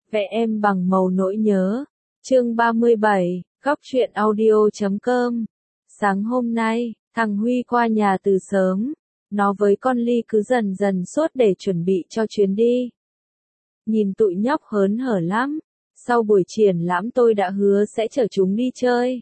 Vẽ em bằng màu nỗi nhớ. Chương 37, góc truyện audio.com. Sáng hôm nay, thằng Huy qua nhà từ sớm. Nó với con Ly cứ dần dần sốt để chuẩn bị cho chuyến đi. Nhìn tụi nhóc hớn hở lắm. Sau buổi triển lãm tôi đã hứa sẽ chở chúng đi chơi.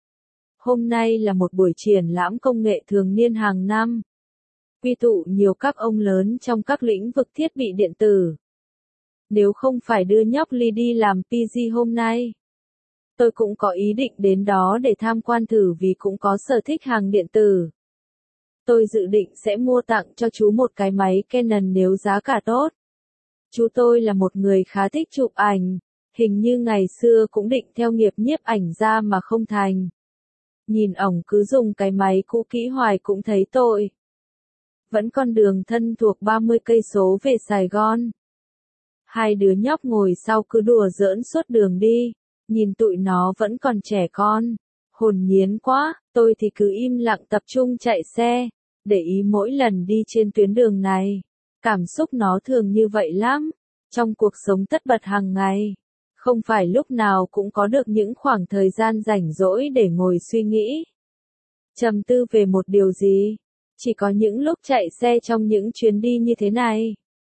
Hôm nay là một buổi triển lãm công nghệ thường niên hàng năm. Quy tụ nhiều các ông lớn trong các lĩnh vực thiết bị điện tử. Nếu không phải đưa nhóc Ly đi làm PG hôm nay, tôi cũng có ý định đến đó để tham quan thử vì cũng có sở thích hàng điện tử. Tôi dự định sẽ mua tặng cho chú một cái máy Canon nếu giá cả tốt. Chú tôi là một người khá thích chụp ảnh, hình như ngày xưa cũng định theo nghiệp nhiếp ảnh ra mà không thành. Nhìn ổng cứ dùng cái máy cũ kỹ hoài cũng thấy tội. Vẫn còn đường thân thuộc 30 cây số về Sài Gòn. Hai đứa nhóc ngồi sau cứ đùa giỡn suốt đường đi, nhìn tụi nó vẫn còn trẻ con, hồn nhiên quá, tôi thì cứ im lặng tập trung chạy xe, để ý mỗi lần đi trên tuyến đường này. Cảm xúc nó thường như vậy lắm, trong cuộc sống tất bật hàng ngày, không phải lúc nào cũng có được những khoảng thời gian rảnh rỗi để ngồi suy nghĩ, trầm tư về một điều gì, chỉ có những lúc chạy xe trong những chuyến đi như thế này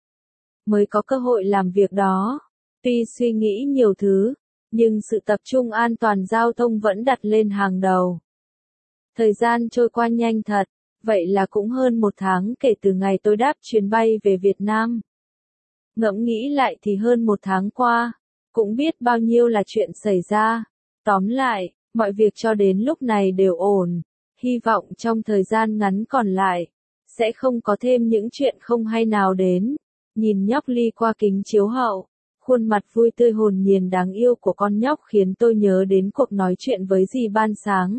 mới có cơ hội làm việc đó. Tuy suy nghĩ nhiều thứ, nhưng sự tập trung an toàn giao thông vẫn đặt lên hàng đầu. Thời gian trôi qua nhanh thật, vậy là cũng hơn 1 tháng kể từ ngày tôi đáp chuyến bay về Việt Nam. Ngẫm nghĩ lại thì hơn 1 tháng qua, cũng biết bao nhiêu là chuyện xảy ra. Tóm lại, mọi việc cho đến lúc này đều ổn, hy vọng trong thời gian ngắn còn lại, sẽ không có thêm những chuyện không hay nào đến. Nhìn nhóc Ly qua kính chiếu hậu, khuôn mặt vui tươi hồn nhiên đáng yêu của con nhóc khiến tôi nhớ đến cuộc nói chuyện với dì ban sáng.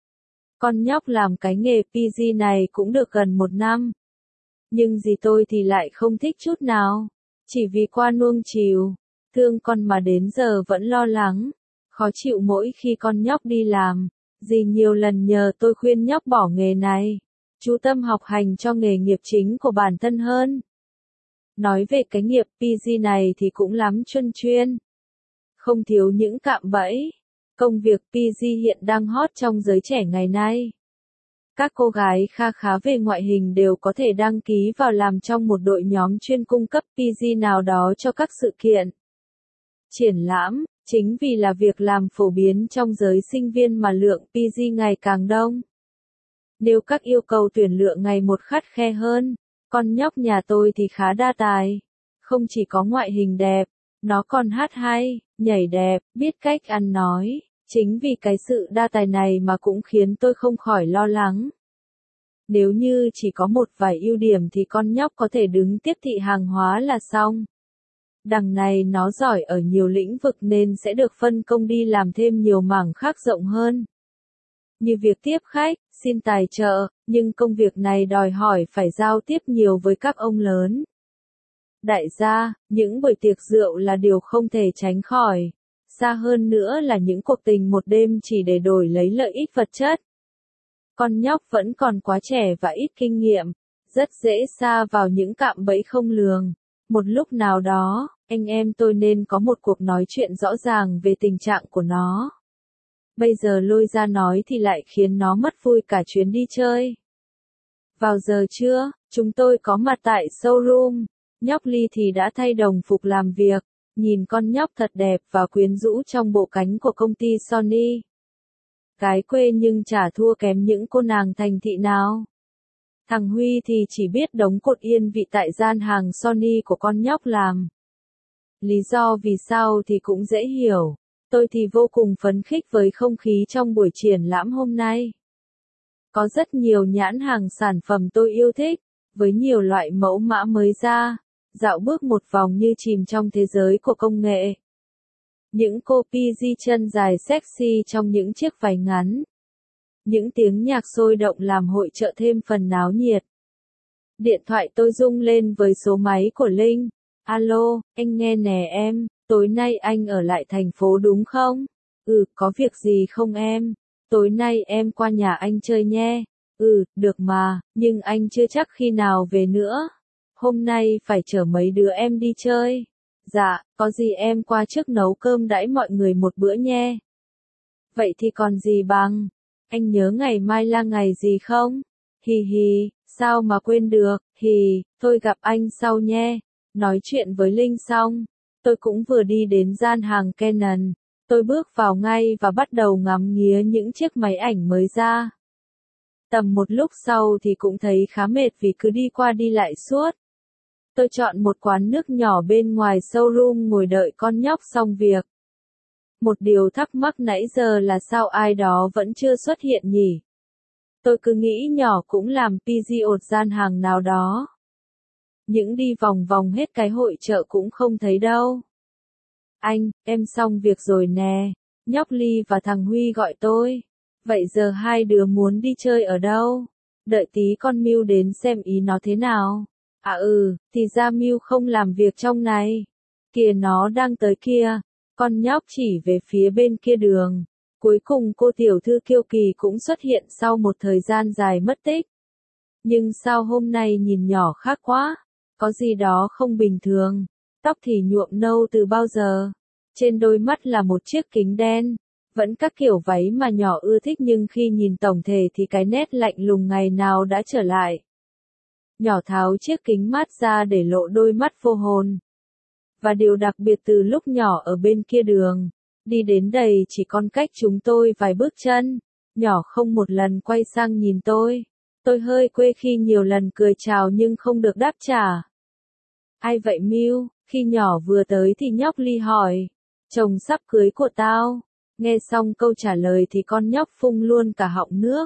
Con nhóc làm cái nghề PG này cũng được gần 1 năm. Nhưng dì tôi thì lại không thích chút nào. Chỉ vì qua nuông chiều, thương con mà đến giờ vẫn lo lắng, khó chịu mỗi khi con nhóc đi làm. Dì nhiều lần nhờ tôi khuyên nhóc bỏ nghề này, chú tâm học hành cho nghề nghiệp chính của bản thân hơn. Nói về cái nghiệp PG này thì cũng lắm chuyên chuyên. Không thiếu những cạm bẫy. Công việc PG hiện đang hot trong giới trẻ ngày nay. Các cô gái kha khá về ngoại hình đều có thể đăng ký vào làm trong một đội nhóm chuyên cung cấp PG nào đó cho các sự kiện. Triển lãm, chính vì là việc làm phổ biến trong giới sinh viên mà lượng PG ngày càng đông. Nếu các yêu cầu tuyển lựa ngày một khắt khe hơn, con nhóc nhà tôi thì khá đa tài. Không chỉ có ngoại hình đẹp, nó còn hát hay, nhảy đẹp, biết cách ăn nói. Chính vì cái sự đa tài này mà cũng khiến tôi không khỏi lo lắng. Nếu như chỉ có một vài ưu điểm thì con nhóc có thể đứng tiếp thị hàng hóa là xong. Đằng này nó giỏi ở nhiều lĩnh vực nên sẽ được phân công đi làm thêm nhiều mảng khác rộng hơn. Như việc tiếp khách, xin tài trợ, nhưng công việc này đòi hỏi phải giao tiếp nhiều với các ông lớn. Đại gia, những buổi tiệc rượu là điều không thể tránh khỏi. Xa hơn nữa là những cuộc tình một đêm chỉ để đổi lấy lợi ích vật chất. Con nhóc vẫn còn quá trẻ và ít kinh nghiệm, rất dễ sa vào những cạm bẫy không lường. Một lúc nào đó, anh em tôi nên có một cuộc nói chuyện rõ ràng về tình trạng của nó. Bây giờ lôi ra nói thì lại khiến nó mất vui cả chuyến đi chơi. Vào giờ trưa, chúng tôi có mặt tại showroom. Nhóc Ly thì đã thay đồng phục làm việc. Nhìn con nhóc thật đẹp và quyến rũ trong bộ cánh của công ty Sony. Gái quê nhưng chả thua kém những cô nàng thành thị nào. Thằng Huy thì chỉ biết đống cột yên vị tại gian hàng Sony của con nhóc làm. Lý do vì sao thì cũng dễ hiểu. Tôi thì vô cùng phấn khích với không khí trong buổi triển lãm hôm nay. Có rất nhiều nhãn hàng sản phẩm tôi yêu thích, với nhiều loại mẫu mã mới ra. Dạo bước một vòng như chìm trong thế giới của công nghệ. Những cô PG chân dài sexy trong những chiếc váy ngắn. Những tiếng nhạc sôi động làm hội chợ thêm phần náo nhiệt. Điện thoại tôi rung lên với số máy của Linh. Alo, anh nghe nè em, tối nay anh ở lại thành phố đúng không? Ừ, có việc gì không em? Tối nay em qua nhà anh chơi nhé. Ừ, được mà, nhưng anh chưa chắc khi nào về nữa. Hôm nay phải chở mấy đứa em đi chơi. Dạ, có gì em qua trước nấu cơm đãi mọi người một bữa nhé. Vậy thì còn gì bằng, anh nhớ ngày mai là ngày gì không? Hì hì, sao mà quên được, hì, thôi gặp anh sau nhé. Nói chuyện với Linh xong, tôi cũng vừa đi đến gian hàng Canon. Tôi bước vào ngay và bắt đầu ngắm nghía những chiếc máy ảnh mới ra. Tầm một lúc sau thì cũng thấy khá mệt vì cứ đi qua đi lại suốt. Tôi chọn một quán nước nhỏ bên ngoài showroom ngồi đợi con nhóc xong việc. Một điều thắc mắc nãy giờ là sao ai đó vẫn chưa xuất hiện nhỉ? Tôi cứ nghĩ nhỏ cũng làm PG ột gian hàng nào đó. Những đi vòng vòng hết cái hội chợ cũng không thấy đâu. Anh, em xong việc rồi nè. Nhóc Ly và thằng Huy gọi tôi. Vậy giờ hai đứa muốn đi chơi ở đâu? Đợi tí con Miu đến xem ý nó thế nào. À thì ra Miu không làm việc trong này. Kìa nó đang tới kia. Con nhóc chỉ về phía bên kia đường. Cuối cùng cô tiểu thư Kiêu Kỳ cũng xuất hiện sau một thời gian dài mất tích. Nhưng sao hôm nay nhìn nhỏ khác quá? Có gì đó không bình thường. Tóc thì nhuộm nâu từ bao giờ? Trên đôi mắt là một chiếc kính đen. Vẫn các kiểu váy mà nhỏ ưa thích nhưng khi nhìn tổng thể thì cái nét lạnh lùng ngày nào đã trở lại. Nhỏ tháo chiếc kính mát ra để lộ đôi mắt vô hồn. Và điều đặc biệt từ lúc nhỏ ở bên kia đường, đi đến đây chỉ còn cách chúng tôi vài bước chân, nhỏ không một lần quay sang nhìn tôi. Tôi hơi quê khi nhiều lần cười chào nhưng không được đáp trả. Ai vậy Miu? Khi nhỏ vừa tới thì nhóc Ly hỏi. Chồng sắp cưới của tao. Nghe xong câu trả lời thì con nhóc phun luôn cả họng nước.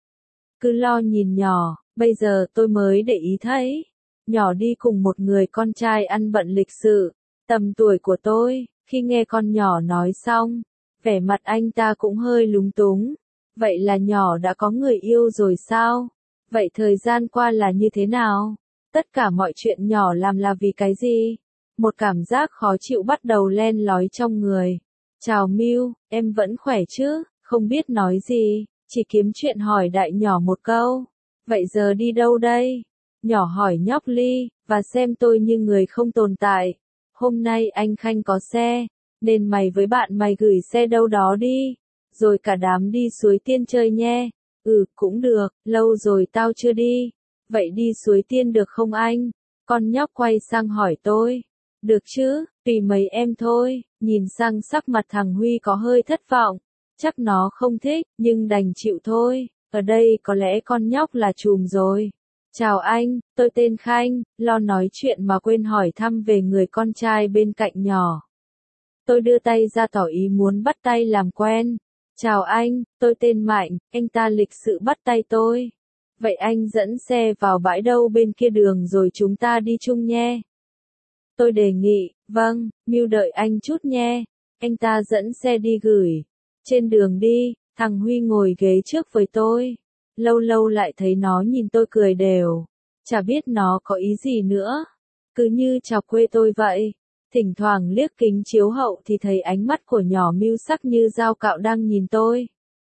Cứ lo nhìn nhỏ, bây giờ tôi mới để ý thấy. Nhỏ đi cùng một người con trai ăn bận lịch sự, tầm tuổi của tôi. Khi nghe con nhỏ nói xong, vẻ mặt anh ta cũng hơi lúng túng. Vậy là nhỏ đã có người yêu rồi sao? Vậy thời gian qua là như thế nào? Tất cả mọi chuyện nhỏ làm là vì cái gì? Một cảm giác khó chịu bắt đầu len lói trong người. Chào Miu, em vẫn khỏe chứ? Không biết nói gì, chỉ kiếm chuyện hỏi đại nhỏ một câu. Vậy giờ đi đâu đây? Nhỏ hỏi nhóc Ly, và xem tôi như người không tồn tại. Hôm nay anh Khanh có xe, nên mày với bạn mày gửi xe đâu đó đi. Rồi cả đám đi Suối Tiên chơi nhé. Cũng được, lâu rồi tao chưa đi. Vậy đi Suối Tiên được không anh? Con nhóc quay sang hỏi tôi. Được chứ, tùy mấy em thôi. Nhìn sang sắc mặt thằng Huy có hơi thất vọng. Chắc nó không thích, nhưng đành chịu thôi. Ở đây có lẽ con nhóc là trùm rồi. Chào anh, tôi tên Khanh, lo nói chuyện mà quên hỏi thăm về người con trai bên cạnh nhỏ. Tôi đưa tay ra tỏ ý muốn bắt tay làm quen. Chào anh, tôi tên Mạnh, anh ta lịch sự bắt tay tôi. Vậy anh dẫn xe vào bãi đâu bên kia đường rồi chúng ta đi chung nhé. Tôi đề nghị, vâng, Miu đợi anh chút nhé. Anh ta dẫn xe đi gửi. Trên đường đi, thằng Huy ngồi ghế trước với tôi. Lâu lâu lại thấy nó nhìn tôi cười đều. Chả biết nó có ý gì nữa. Cứ như chọc quê tôi vậy. Thỉnh thoảng liếc kính chiếu hậu thì thấy ánh mắt của nhỏ Miu sắc như dao cạo đang nhìn tôi.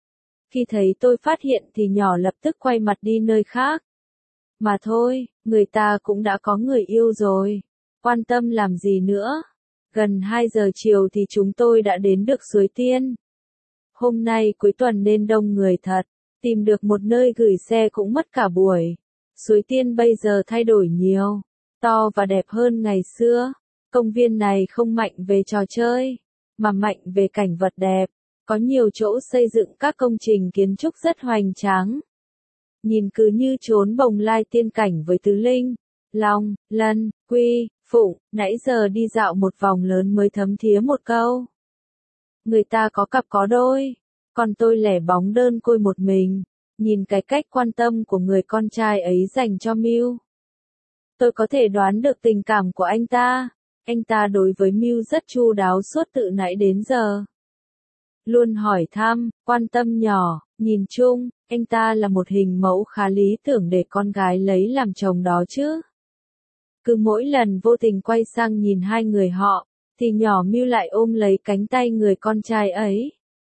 Khi thấy tôi phát hiện thì nhỏ lập tức quay mặt đi nơi khác. Mà thôi, người ta cũng đã có người yêu rồi. Quan tâm làm gì nữa. Gần 2 giờ chiều thì chúng tôi đã đến được Suối Tiên. Hôm nay cuối tuần nên đông người thật. Tìm được một nơi gửi xe cũng mất cả buổi. Suối Tiên bây giờ thay đổi nhiều. To và đẹp hơn ngày xưa. Công viên này không mạnh về trò chơi, mà mạnh về cảnh vật đẹp. Có nhiều chỗ xây dựng các công trình kiến trúc rất hoành tráng. Nhìn cứ như trốn bồng lai tiên cảnh với Tứ Linh, Long, Lân, Quy, Phụng. Nãy giờ đi dạo một vòng lớn mới thấm thía một câu. Người ta có cặp có đôi, còn tôi lẻ bóng đơn côi một mình. Nhìn cái cách quan tâm của người con trai ấy dành cho Miu, tôi có thể đoán được tình cảm của anh ta. Anh ta đối với Miu rất chu đáo suốt từ nãy đến giờ. Luôn hỏi thăm, quan tâm nhỏ, nhìn chung, anh ta là một hình mẫu khá lý tưởng để con gái lấy làm chồng đó chứ. Cứ mỗi lần vô tình quay sang nhìn hai người họ, thì nhỏ Miu lại ôm lấy cánh tay người con trai ấy.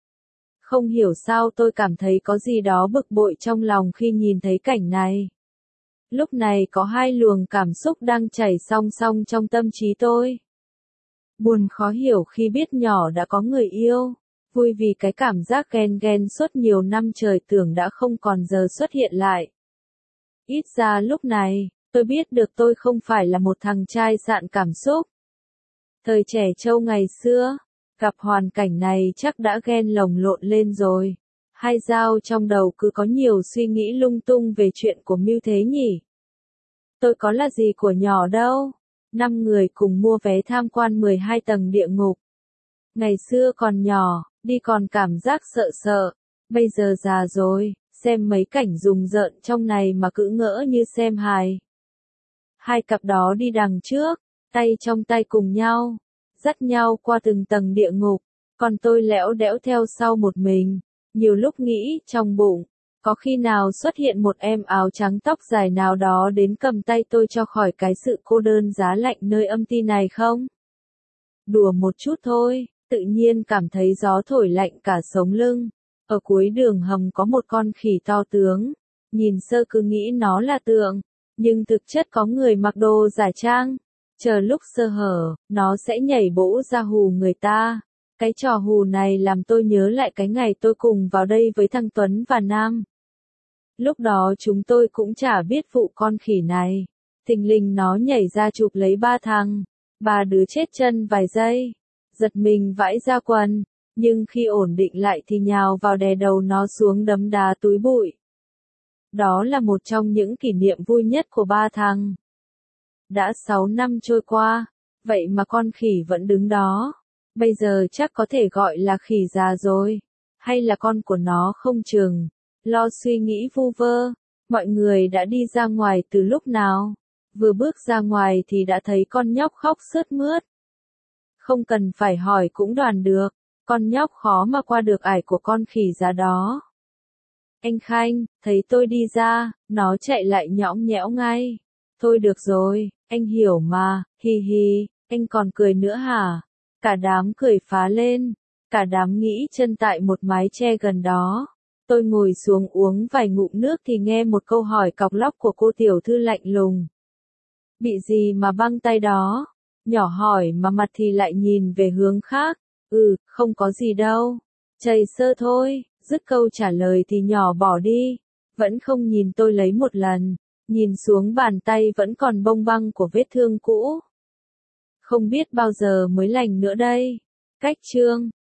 Không hiểu sao tôi cảm thấy có gì đó bực bội trong lòng khi nhìn thấy cảnh này. Lúc này có hai luồng cảm xúc đang chảy song song trong tâm trí tôi. Buồn khó hiểu khi biết nhỏ đã có người yêu. Vui vì cái cảm giác ghen ghen suốt nhiều năm trời tưởng đã không còn giờ xuất hiện lại. Ít ra lúc này, tôi biết được tôi không phải là một thằng trai dạn cảm xúc. Thời trẻ trâu ngày xưa, gặp hoàn cảnh này chắc đã ghen lồng lộn lên rồi. Hai dao trong đầu cứ có nhiều suy nghĩ lung tung về chuyện của Mưu thế nhỉ. Tôi có là gì của nhỏ đâu. 5 người cùng mua vé tham quan 12 tầng địa ngục. Ngày xưa còn nhỏ, đi còn cảm giác sợ sợ. Bây giờ già rồi, xem mấy cảnh rùng rợn trong này mà cứ ngỡ như xem hài. Hai cặp đó đi đằng trước, tay trong tay cùng nhau, dắt nhau qua từng tầng địa ngục, còn tôi lẽo đẽo theo sau một mình. Nhiều lúc nghĩ trong bụng, có khi nào xuất hiện một em áo trắng tóc dài nào đó đến cầm tay tôi cho khỏi cái sự cô đơn giá lạnh nơi âm ti này không? Đùa một chút thôi, tự nhiên cảm thấy gió thổi lạnh cả sống lưng. Ở cuối đường hầm có một con khỉ to tướng, nhìn sơ cứ nghĩ nó là tượng, nhưng thực chất có người mặc đồ giả trang. Chờ lúc sơ hở, nó sẽ nhảy bổ ra hù người ta. Cái trò hù này làm tôi nhớ lại cái ngày tôi cùng vào đây với thằng Tuấn và Nam. Lúc đó chúng tôi cũng chả biết vụ con khỉ này. Thình lình nó nhảy ra chụp lấy ba đứa chết chân vài giây. Giật mình vãi ra quần, nhưng khi ổn định lại thì nhào vào đè đầu nó xuống đấm đá túi bụi. Đó là một trong những kỷ niệm vui nhất của ba thằng. Đã 6 năm trôi qua, vậy mà con khỉ vẫn đứng đó. Bây giờ chắc có thể gọi là khỉ già rồi, hay là con của nó không chừng. Lo suy nghĩ vu vơ, mọi người đã đi ra ngoài từ lúc nào? Vừa bước ra ngoài thì đã thấy con nhóc khóc sướt mướt. Không cần phải hỏi cũng đoán được, con nhóc khó mà qua được ải của con khỉ già đó. Anh Khanh, thấy tôi đi ra, nó chạy lại nhõng nhẽo ngay. Thôi được rồi, anh hiểu mà, hi hi, anh còn cười nữa hả? Cả đám cười phá lên, cả đám nghĩ chân tại một mái che gần đó. Tôi ngồi xuống uống vài ngụm nước thì nghe một câu hỏi cọc lóc của cô tiểu thư lạnh lùng. Bị gì mà băng tay đó? Nhỏ hỏi mà mặt thì lại nhìn về hướng khác. Không có gì đâu. Chảy sơ thôi. Dứt câu trả lời thì nhỏ bỏ đi. Vẫn không nhìn tôi lấy một lần. Nhìn xuống bàn tay vẫn còn bông băng của vết thương cũ. Không biết bao giờ mới lành nữa đây. Cách chương